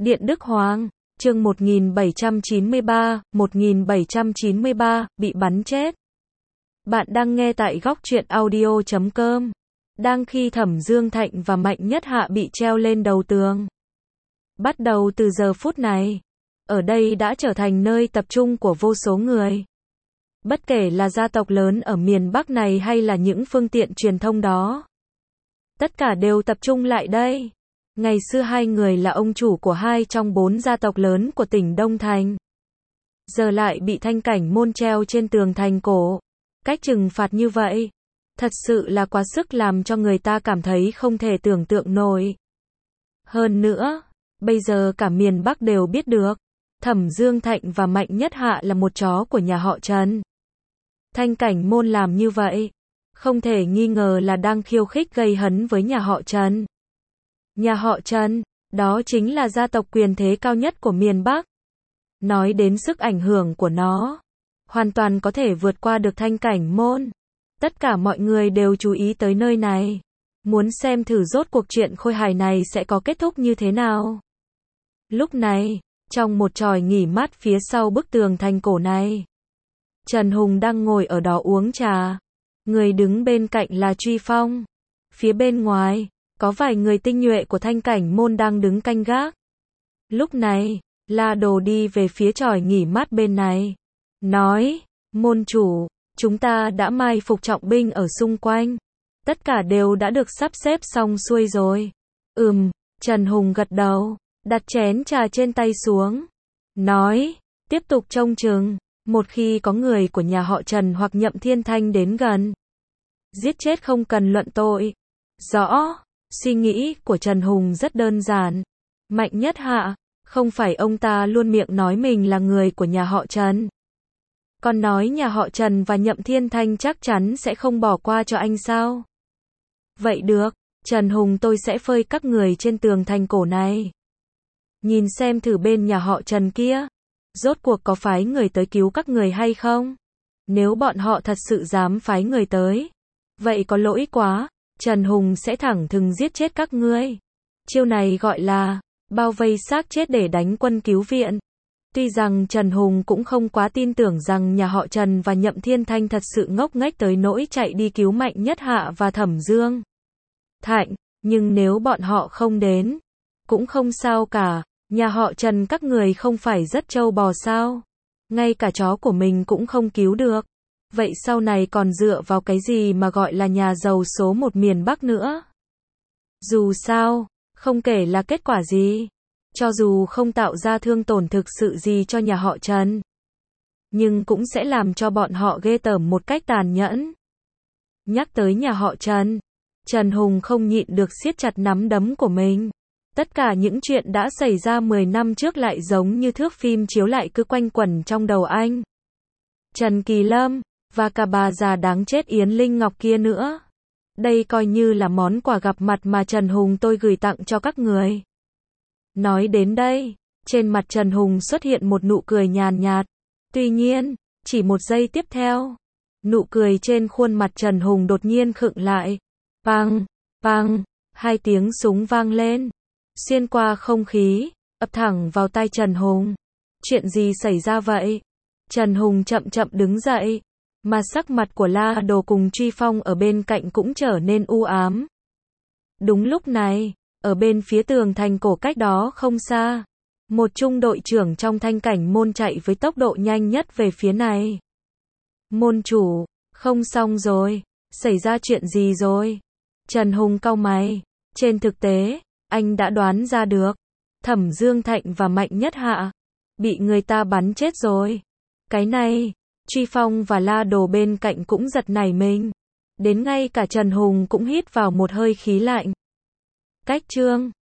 Điện Đức Hoàng, chương 1793, bị bắn chết. Bạn đang nghe tại góc truyện audio.com. Đang khi Thẩm Dương Thạnh và Mạnh Nhất Hạ bị treo lên đầu tường. Bắt đầu từ giờ phút này, ở đây đã trở thành nơi tập trung của vô số người. Bất kể là gia tộc lớn ở miền Bắc này hay là những phương tiện truyền thông đó. Tất cả đều tập trung lại đây. Ngày xưa hai người là ông chủ của hai trong 4 gia tộc lớn của tỉnh Đông Thành. Giờ lại bị Thanh Cảnh Môn treo trên tường thành cổ. Cách trừng phạt như vậy, thật sự là quá sức làm cho người ta cảm thấy không thể tưởng tượng nổi. Hơn nữa, bây giờ cả miền Bắc đều biết được, Thẩm Dương Thạnh và Mạnh Nhất Hạ là một chó của nhà họ Trần. Thanh Cảnh Môn làm như vậy, không thể nghi ngờ là đang khiêu khích gây hấn với nhà họ Trần. Nhà họ Trần, đó chính là gia tộc quyền thế cao nhất của miền Bắc. Nói đến sức ảnh hưởng của nó, hoàn toàn có thể vượt qua được Thanh Cảnh Môn. Tất cả mọi người đều chú ý tới nơi này, muốn xem thử rốt cuộc chuyện khôi hài này sẽ có kết thúc như thế nào. Lúc này, trong một chòi nghỉ mát phía sau bức tường thành cổ này, Trần Hùng đang ngồi ở đó uống trà. Người đứng bên cạnh là Truy Phong. Phía bên ngoài, có vài người tinh nhuệ của Thanh Cảnh Môn đang đứng canh gác. Lúc này, La Đồ đi về phía chòi nghỉ mát bên này. Nói, môn chủ, chúng ta đã mai phục trọng binh ở xung quanh. Tất cả đều đã được sắp xếp xong xuôi rồi. Trần Hùng gật đầu, đặt chén trà trên tay xuống. Nói, tiếp tục trông chừng. Một khi có người của nhà họ Trần hoặc Nhậm Thiên Thanh đến gần, giết chết không cần luận tội. Rõ, suy nghĩ của Trần Hùng rất đơn giản. Mạnh Nhất Hạ, không phải ông ta luôn miệng nói mình là người của nhà họ Trần. Còn nói nhà họ Trần và Nhậm Thiên Thanh chắc chắn sẽ không bỏ qua cho anh sao? Vậy được, Trần Hùng tôi sẽ phơi các người trên tường thành cổ này. Nhìn xem thử bên nhà họ Trần kia, rốt cuộc có phái người tới cứu các người hay không? Nếu bọn họ thật sự dám phái người tới, vậy có lỗi quá, Trần Hùng sẽ thẳng thừng giết chết các ngươi. Chiêu này gọi là bao vây xác chết để đánh quân cứu viện. Tuy rằng Trần Hùng cũng không quá tin tưởng rằng nhà họ Trần và Nhậm Thiên Thanh thật sự ngốc nghếch tới nỗi chạy đi cứu Mạnh Nhất Hạ và Thẩm Dương Thạnh, nhưng nếu bọn họ không đến, cũng không sao cả. Nhà họ Trần các người không phải rất trâu bò sao? Ngay cả chó của mình cũng không cứu được. Vậy sau này còn dựa vào cái gì mà gọi là nhà giàu số 1 miền Bắc nữa? Dù sao, không kể là kết quả gì, cho dù không tạo ra thương tổn thực sự gì cho nhà họ Trần, nhưng cũng sẽ làm cho bọn họ ghê tởm một cách tàn nhẫn. Nhắc tới nhà họ Trần, Trần Hùng không nhịn được siết chặt nắm đấm của mình. Tất cả những chuyện đã xảy ra 10 năm trước lại giống như thước phim chiếu lại cứ quanh quẩn trong đầu anh. Trần Kỳ Lâm, và cả bà già đáng chết Yến Linh Ngọc kia nữa. Đây coi như là món quà gặp mặt mà Trần Hùng tôi gửi tặng cho các người. Nói đến đây, trên mặt Trần Hùng xuất hiện một nụ cười nhàn nhạt. Tuy nhiên, chỉ một giây tiếp theo, nụ cười trên khuôn mặt Trần Hùng đột nhiên khựng lại. Pang, pang, 2 tiếng súng vang lên. Xuyên qua không khí, ập thẳng vào tai Trần Hùng. Chuyện gì xảy ra vậy? Trần Hùng chậm chậm đứng dậy, mà sắc mặt của La Đồ cùng Truy Phong ở bên cạnh cũng trở nên u ám. Đúng lúc này, ở bên phía tường thành cổ cách đó không xa, một trung đội trưởng trong Thanh Cảnh Môn chạy với tốc độ nhanh nhất về phía này. Môn chủ, không xong rồi, xảy ra chuyện gì rồi? Trần Hùng cau mày, trên thực tế, anh đã đoán ra được, Thẩm Dương Thạnh và Mạnh Nhất Hạ bị người ta bắn chết rồi. Cái này, Truy Phong và La Đồ bên cạnh cũng giật nảy mình. Đến ngay cả Trần Hùng cũng hít vào một hơi khí lạnh. Cách chương